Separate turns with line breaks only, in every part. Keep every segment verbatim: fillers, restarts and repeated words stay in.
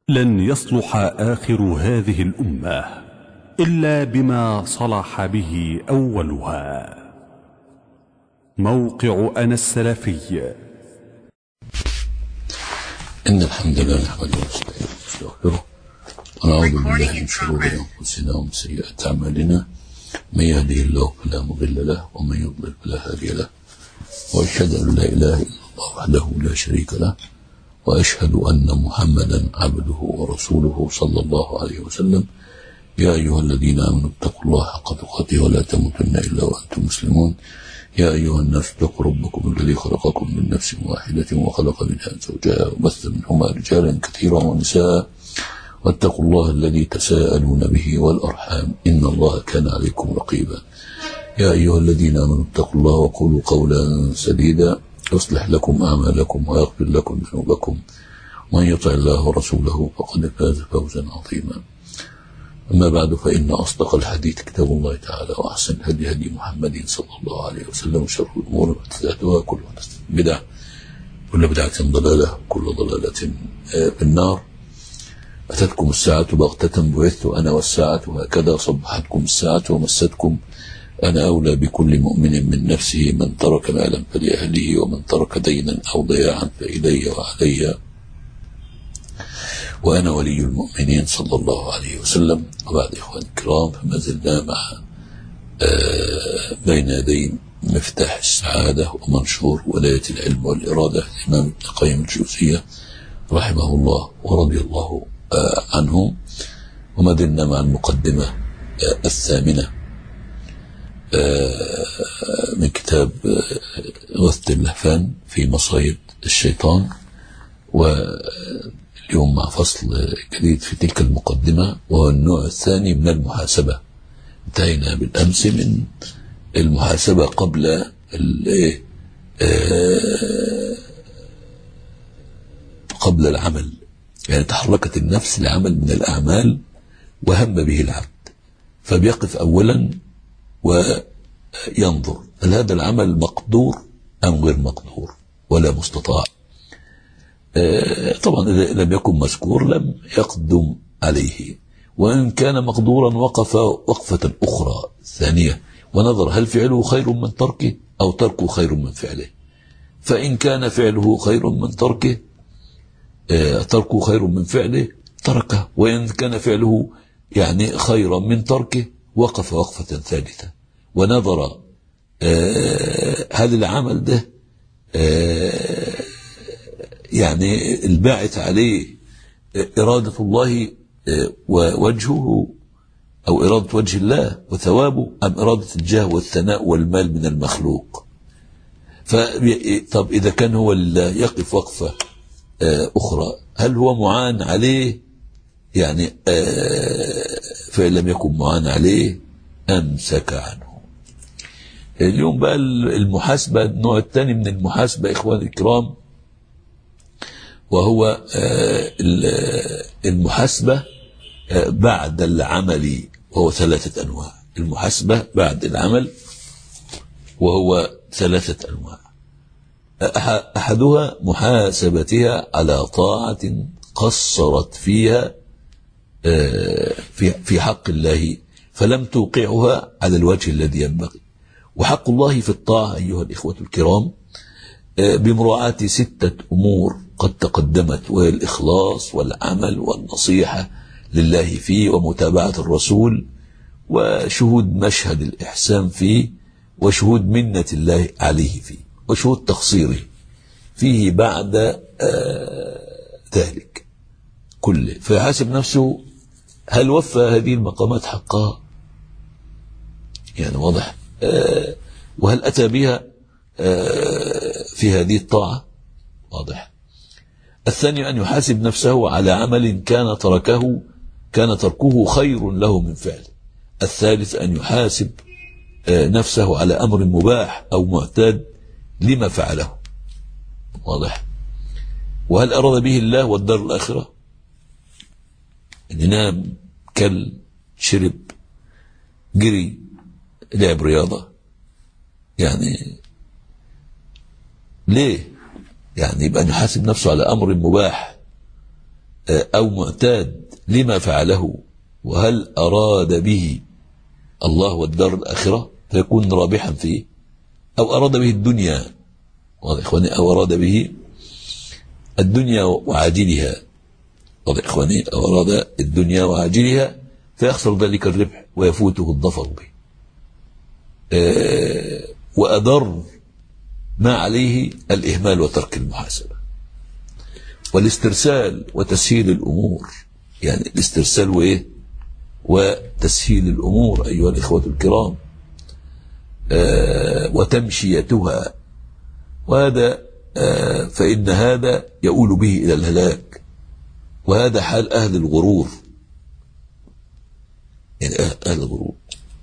لن يصلح آخر هذه الأمة إلا بما صلح به أولها. موقع أنا السلفي.
إن الحمد لله نحمده ونستعينه ونستغفره ونعوذ بالله من شرور أنفسنا ومن سيئات أعمالنا، من يهده الله فلا مضل له ومن يضلل فلا هادي له، وأشهد أن لا إله إلا الله وحده لا شريك له، وأشهد أن محمدا عبده ورسوله صلى الله عليه وسلم. يا أيها الذين آمنوا اتقوا الله حق تقاته ولا تموتن إلا وأنتم مسلمون. يا أيها الناس اتقوا ربكم الذي خلقكم من نفس واحدة وخلق منها زوجها وبث منهما رجالا كثيرا ونساء، واتقوا الله الذي تساءلون به والأرحام إن الله كان عليكم رقيبا. يا أيها الذين آمنوا اتقوا الله وقولوا قولا سديدا يصلح لكم أعمالكم ويغفر لكم ذنوبكم، ومن يطع الله ورسوله فقد فاز فوزا عظيما. أما بعد، فإن أصدق الحديث كتاب الله تعالى، وأحسن الهدي هدي محمد صلى الله عليه وسلم، وشر الأمور محدثاتها، كل محدثة بدعة، كل بدعة ضلالة، وكل ضلالة في النار. أتتكم الساعة بغتة بعثت أنا والساعة هكذا، صبحتكم الساعة ومستكم. أنا أولى بكل مؤمن من نفسه، من ترك مالا فلأهله، ومن ترك دينا أو ضياعا فإلي وعلي، وأنا ولي المؤمنين صلى الله عليه وسلم. وبعد إخواني الكرام، فما زلنا مع بين يدي مفتاح السعادة ومنشور ولاية العلم والإرادة الإمام ابن القيم الجوزية رحمه الله ورضي الله عنه. وما زلنا مع المقدمة الثامنة من كتاب غثة اللهفان في مصايد الشيطان، واليوم مع فصل جديد في تلك المقدمة، وهو النوع الثاني من المحاسبة. انتهينا بالأمس من المحاسبة قبل قبل العمل، يعني تحركت النفس لعمل من الأعمال وهم به العبد، فبيقف أولا وينظر هل هذا العمل مقدور أم غير مقدور ولا مستطاع. طبعا إذا لم يكن مذكور لم يقدم عليه، وإن كان مقدورا وقف وقفة أخرى ثانية ونظر هل فعله خير من تركه أو تركه خير من فعله. فإن كان فعله خير من تركه تركه خير من فعله تركه، وإن كان فعله يعني خيرا من تركه وقف وقفة ثالثة ونظر هل العمل ده يعني الباعث عليه إرادة الله ووجهه أو إرادة وجه الله وثوابه، أم إرادة الجاه والثناء والمال من المخلوق. طب إذا كان هو لله يقف وقفة أخرى، هل هو معان عليه؟ يعني فإن لم يكن معان عليه أمسك عنه. اليوم بقى المحاسبة، النوع الثاني من المحاسبة إخواني الكرام، وهو المحاسبة بعد العمل، وهو ثلاثة أنواع. المحاسبة بعد العمل وهو ثلاثة أنواع. أحدها محاسبتها على طاعة قصرت فيها في حق الله فلم توقعها على الوجه الذي ينبغي. وحق الله في الطاعة أيها الإخوة الكرام بمراعاة ستة أمور قد تقدمت، وهي الإخلاص والعمل والنصيحة لله فيه، ومتابعة الرسول، وشهود مشهد الإحسان فيه، وشهود منة الله عليه فيه، وشهود تقصيره فيه بعد ذلك كله. فيحاسب نفسه هل وفى هذه المقامات حقها، يعني واضح، وهل أتى بها في هذه الطاعة، واضح. الثاني أن يحاسب نفسه على عمل كان تركه كان تركه خير له من فعله. الثالث أن يحاسب نفسه على أمر مباح أو معتاد لما فعله، واضح. وهل أراد به الله والدار الآخرة، إن نام، كل، شرب، جري، لعب رياضة، يعني ليه؟ يعني يبقى يحاسب نفسه على أمر مباح أو معتاد لما فعله، وهل أراد به الله والدار الآخرة فيكون رابحا فيه، أو أراد به الدنيا، إخواني، أو أراد به الدنيا وعاجلها، إخواني، أو أراد الدنيا وعاجلها فيخسر ذلك الربح ويفوته الظفر به. أه وأضر ما عليه الإهمال وترك المحاسبة والاسترسال وتسهيل الأمور. يعني الاسترسال وإيه؟ وتسهيل الأمور أيها الإخوة الكرام، أه وتمشيتها، وهذا أه فإن هذا يؤول به إلى الهلاك، وهذا حال أهل الغرور. يعني أهل الغرور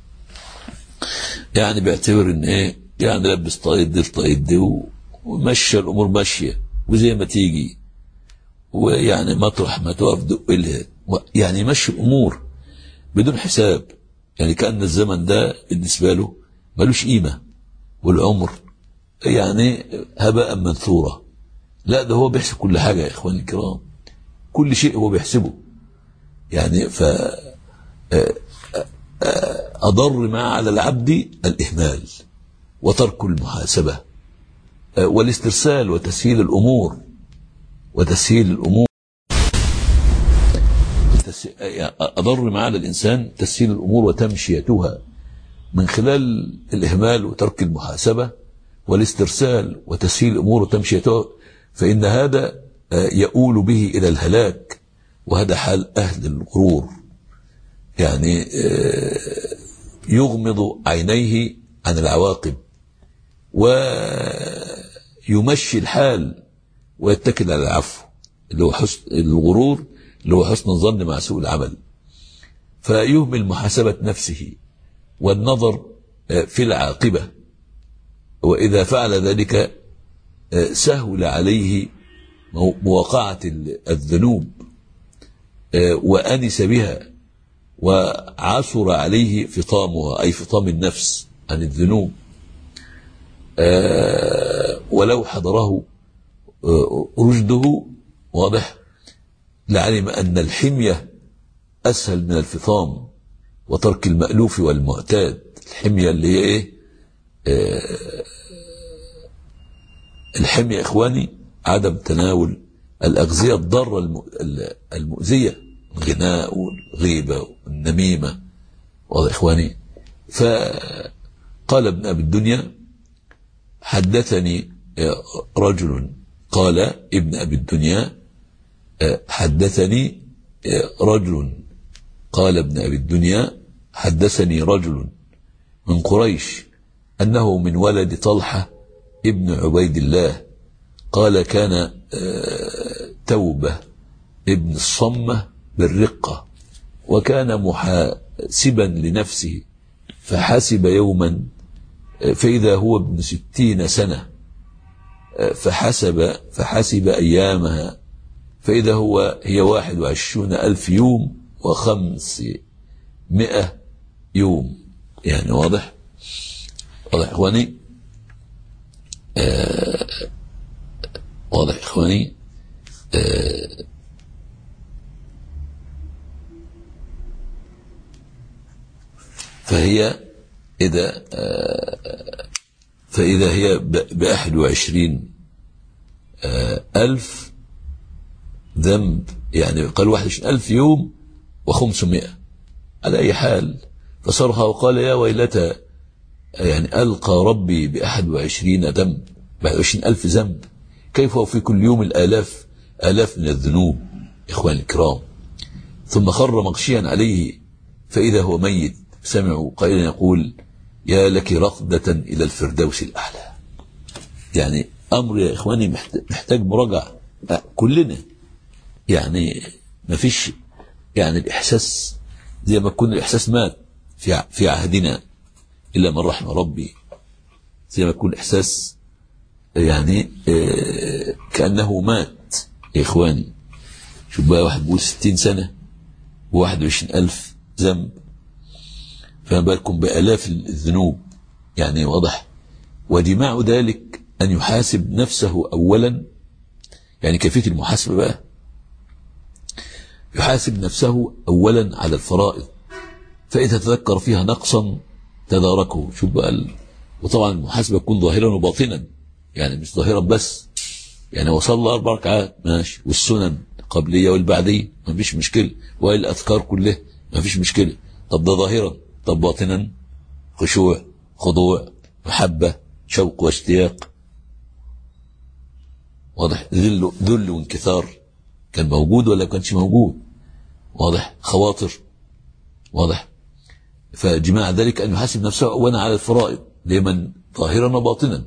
يعني بيعتبر إن إيه، يعني لبس طايد دي الطايد دي ومشى الأمور ماشية وزي ما تيجي، ويعني مطرح ما توقف دق لها، يعني يمشي الأمور بدون حساب. يعني كأن الزمن ده بالنسبة له ملوش قيمة، والعمر يعني هباء منثورا. لا، ده هو بيحسب كل حاجة يا إخواني الكرام، كل شيء هو بيحسبه. يعني ف أضر ما على العبد الإهمال وترك المحاسبة والاسترسال وتسهيل الأمور وتسهيل الأمور أضر ما على الإنسان تسهيل الأمور وتمشيتها من خلال الإهمال وترك المحاسبة والاسترسال وتسهيل الأمور وتمشيتها، فإن هذا يؤول به إلى الهلاك، وهذا حال أهل الغرور. يعني يغمض عينيه عن العواقب ويمشي الحال ويتكل على العفو، اللي هو حسن الغرور، اللي هو حسن الظن مع سوء العمل، فيهمل محاسبة نفسه والنظر في العاقبة، وإذا فعل ذلك سهل عليه مواقعة الذنوب وأنس بها، وعثر عليه فطامها، أي فطام النفس عن الذنوب. ولو حضره رشده، واضح، لعلم أن الحمية أسهل من الفطام وترك المألوف والمعتاد. الحمية اللي هي إيه؟ الحمية إخواني عدم تناول الأغذية الضارة المؤذية، الغناء والغيبة والنميمة، واضح إخواني. فقال ابن أبي الدنيا: حدثني رجل، قال ابن أبي الدنيا: حدثني رجل، قال ابن أبي الدنيا: حدثني رجل من قريش أنه من ولد طلحة ابن عبيد الله، قال: كان توبة ابن الصمة بالرقة، وكان محاسبا لنفسه، فحسب يوما فإذا هو ابن ستين سنة، فحسب فحسب أيامها فإذا هو هي واحد وعشرون ألف يوم وخمس مئة يوم. يعني واضح واضح إخواني، آه واضح إخواني. آه فهي إذا آه فإذا هي بأحد وعشرين آه ألف ذنب، يعني قال واحد وعشرين ألف يوم وخمسمائة على أي حال. فصرخ وقال: يا ويلتى، يعني ألقى ربي بأحد وعشرين ذنب، بأحد وعشرين ألف ذنب، كيف هو في كل يوم الآلاف آلاف من الذنوب إخوان الكرام. ثم خر مغشيا عليه فإذا هو ميت، سمعوا قائلا يقول: يا لك رقدة إلى الفردوس الأعلى. يعني أمر يا إخواني محتاج مراجعة كلنا. يعني ما فيش يعني الإحساس زي ما يكون الإحساس مات في في عهدنا إلا من رحم ربي، زي ما يكون الإحساس يعني آه كأنه مات يا إخواني. شوف بقى، واحد بيقول ستين سنة وواحد وعشرين ألف ذنب، فما بالكم بآلاف الذنوب. يعني واضح. وجماع ذلك أن يحاسب نفسه أولا. يعني كيفية المحاسبة بقى يحاسب نفسه أولا على الفرائض، فإذا تذكر فيها نقصا تداركه. شوف بقى، وطبعا المحاسبة تكون ظاهرا وباطنا، يعني مش ظاهرا بس، يعني وصلى أربع ركعات ماشي، والسنن القبلية والبعدية ما فيش مشكلة، والأذكار كلها ما فيش مشكلة. طب ده ظاهرا، طب باطنا خشوع، خضوع، محبة، شوق واشتياق، واضح؟ ذل ذل وانكثار كان موجود ولا كانش موجود؟ واضح؟ خواطر، واضح؟ فجماع ذلك أن يحاسب نفسه أولا على الفرائض لمن ظاهرا وباطنا،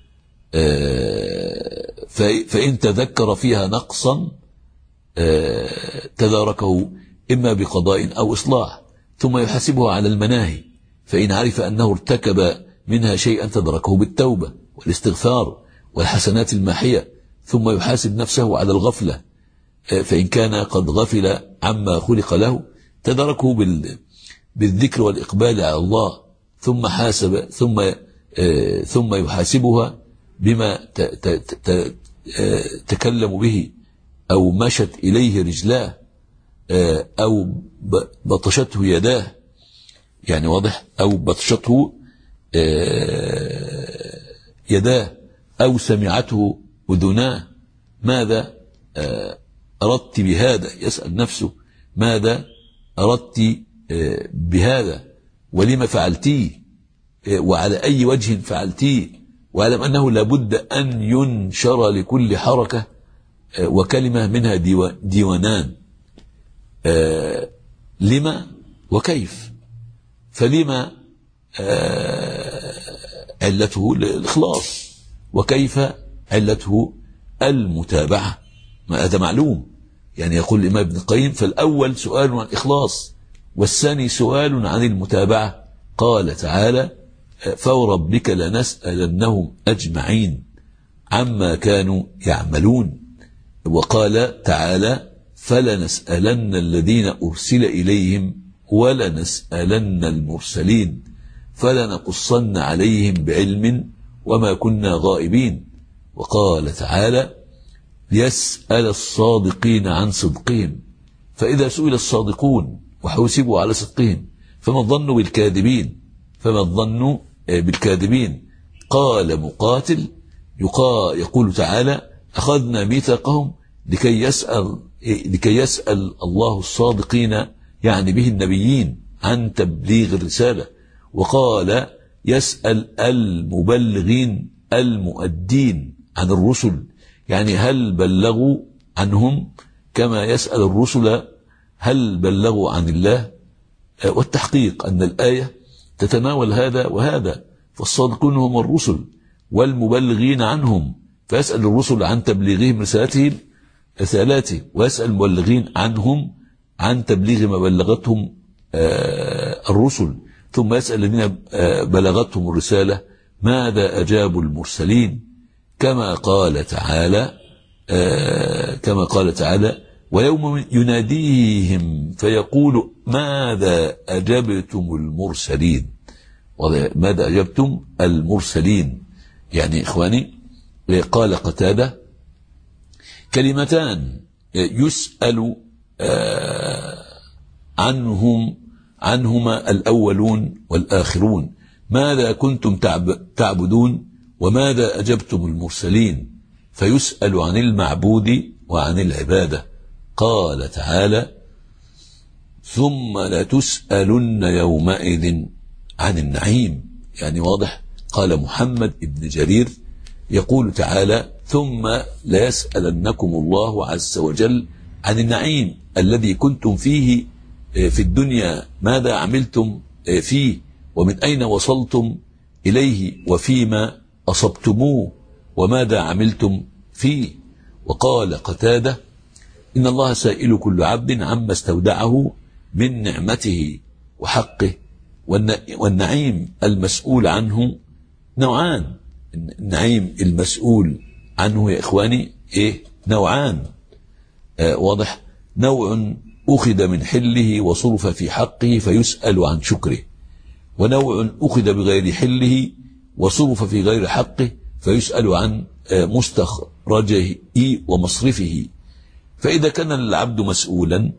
فإن تذكر فيها نقصا تداركه إما بقضاء أو إصلاح، ثم يحاسبه على المناهي، فإن عرف أنه ارتكب منها شيئا تدركه بالتوبة والاستغفار والحسنات الماحية، ثم يحاسب نفسه على الغفلة، فإن كان قد غفل عما خلق له تدركه بالذكر والإقبال على الله، ثم حاسب ثم ثم يحاسبها بما تكلم به أو مشت إليه رجلاه أو بطشته يداه، يعني واضح، أو بطشته يداه أو سمعته أذناه. ماذا أردت بهذا؟ يسأل نفسه ماذا أردت بهذا، ولما فعلتيه، وعلى أي وجه فعلتيه، وأعلم أنه لابد أن ينشر لكل حركة وكلمة منها ديوانان، لما وكيف. فلما علته الإخلاص، وكيف علته المتابعة، ما هذا معلوم. يعني يقول الإمام ابن القيم: فالأول سؤال عن الإخلاص، والثاني سؤال عن المتابعة. قال تعالى: فوربك لنسألنهم أجمعين عما كانوا يعملون. وقال تعالى: فلنسألن الذين أرسل إليهم ولنسألن المرسلين فلنقصن عليهم بعلم وما كنا غائبين. وقال تعالى: يسأل الصادقين عن صدقهم، فإذا سئل الصادقون وحوسبوا على صدقهم فما الظن بالكاذبين فما الظن بالكاذبين. قال مقاتل: يقول تعالى: أخذنا ميثاقهم لكي يسأل لكي يسأل الله الصادقين، يعني به النبيين، عن تبليغ الرسالة. وقال: يسأل المبلغين المؤدين عن الرسل، يعني هل بلغوا عنهم كما يسأل الرسل هل بلغوا عن الله. والتحقيق أن الآية تتناول هذا وهذا، فالصادقون هم الرسل والمبلغين عنهم، فيسأل الرسل عن تبليغهم رسالتهم رسالاته، ويسأل المبلغين عنهم عن تبليغ ما بلغتهم الرسل، ثم يسأل الذين بلغتهم الرسالة ماذا أجابوا المرسلين، كما قال تعالى كما قال تعالى: ويوم يناديهم فيقول ماذا أجبتم المرسلين. ماذا أجبتم المرسلين، يعني إخواني. قال قتادة: كلمتان يسأل عنهم عنهما الأولون والآخرون، ماذا كنتم تعبدون وماذا أجبتم المرسلين، فيسأل عن المعبود وعن العبادة. قال تعالى: ثم لتسألن يومئذ عن النعيم، يعني واضح. قال محمد ابن جرير يقول تعالى: ثم ليسألنكم الله عز وجل عن النعيم الذي كنتم فيه في الدنيا، ماذا عملتم فيه ومن أين وصلتم إليه وفيما أصبتموه وماذا عملتم فيه. وقال قتادة: إن الله سائل كل عبد عما استودعه من نعمته وحقه، والنعيم المسؤول عنه نوعان. النعيم المسؤول عنه يا إخواني إيه؟ نوعان. آه واضح. نوع أخذ من حله وصرف في حقه فيسأل عن شكره، ونوع أخذ بغير حله وصرف في غير حقه فيسأل عن آه مستخرجه ومصرفه. فإذا كان العبد مسؤولا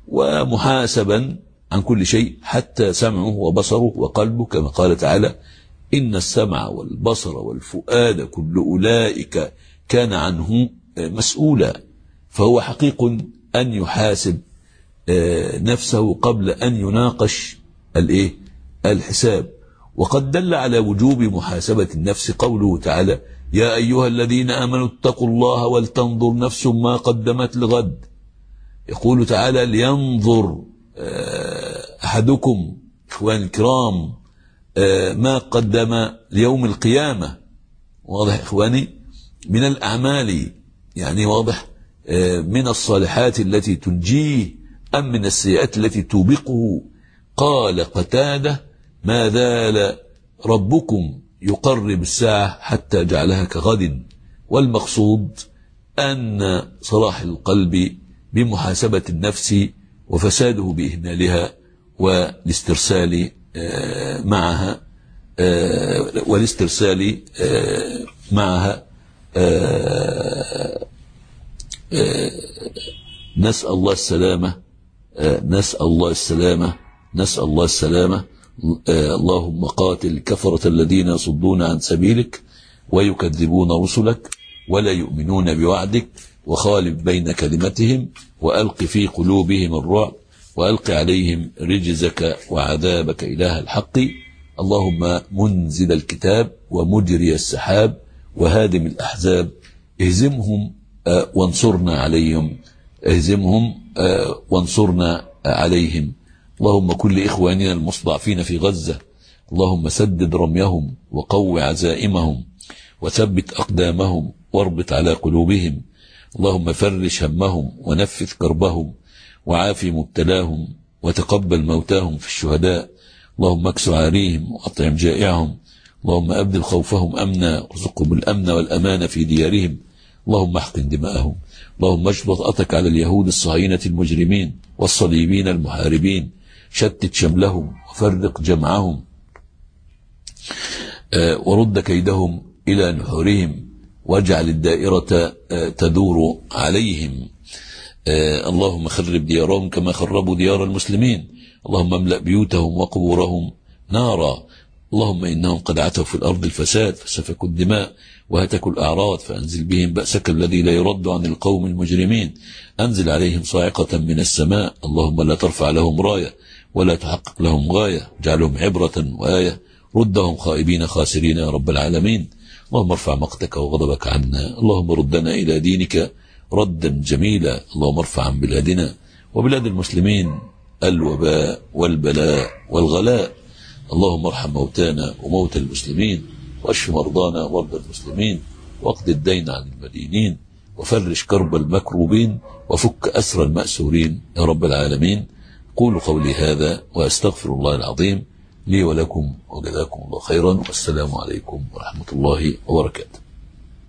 ومحاسبا عن كل شيء حتى سمعه وبصره وقلبه، كما قال تعالى: إن السمع والبصر والفؤاد كل أولئك كان عنه مسؤولا. فهو حقيق أن يحاسب نفسه قبل أن يناقش الإيه؟ الحساب. وقد دل على وجوب محاسبة النفس قوله تعالى: يا أيها الذين آمنوا اتقوا الله ولتنظر نفس ما قدمت لغد. يقول تعالى: لينظر أحدكم إخوان الكرام ما قدم ليوم القيامة. واضح إخواني؟ من الأعمال يعني واضح، من الصالحات التي تنجيه أم من السيئات التي توبقه. قال قتادة: ما زال ربكم يقرب الساعة حتى جعلها كغد. والمقصود أن صلاح القلب بمحاسبة النفس وفساده بإهمالها والاسترسال معها والاسترسال معها نسأل الله السلامة نسأل الله السلامة نسأل الله السلامة اللهم قاتل كفرة الذين يصدون عن سبيلك ويكذبون رسلك ولا يؤمنون بوعدك وخالف بين كلمتهم وألق في قلوبهم الرعب وألق عليهم رجزك وعذابك إله الحق. اللهم منزل الكتاب ومجري السحاب وهادم الأحزاب اهزمهم وانصرنا عليهم اهزمهم وانصرنا عليهم. اللهم كل إخواننا المستضعفين في غزة، اللهم سدد رميهم وقو عزائمهم وثبت أقدامهم واربط على قلوبهم. اللهم فرش همهم ونفذ كربهم وعافي مبتلاهم وتقبل موتاهم في الشهداء. اللهم اكس عاريهم وأطعم جائعهم. اللهم أبدل خوفهم أمنا وارزقهم الأمن والأمان في ديارهم. اللهم احقن دماءهم. اللهم اشبط وطأتك على اليهود الصهاينة المجرمين والصليبين المحاربين، شتت شملهم وفرق جمعهم ورد كيدهم إلى نحورهم واجعل الدائرة تدور عليهم. اللهم خرب ديارهم كما خربوا ديار المسلمين. اللهم املأ بيوتهم وقبورهم نارا. اللهم إنهم قد عتوا في الأرض الفساد فسفكوا الدماء وهتكوا الأعراض، فأنزل بهم بأسك الذي لا يرد عن القوم المجرمين. أنزل عليهم صاعقة من السماء. اللهم لا ترفع لهم راية ولا تحقق لهم غاية، اجعلهم عبرة وآية، ردهم خائبين خاسرين يا رب العالمين. اللهم ارفع مقتك وغضبك عنا. اللهم ردنا إلى دينك ردا جميلا. اللهم ارفع عن بلادنا وبلاد المسلمين الوباء والبلاء والغلاء. اللهم ارحم موتانا وموتى المسلمين واشف مرضانا ومرضى المسلمين واقض الدين عن المدينين وفرج كرب المكروبين وفك أسر المأسورين يا رب العالمين. قولوا قولي هذا وأستغفر الله العظيم لي ولكم وجزاكم الله خيرا، والسلام عليكم ورحمة الله وبركاته.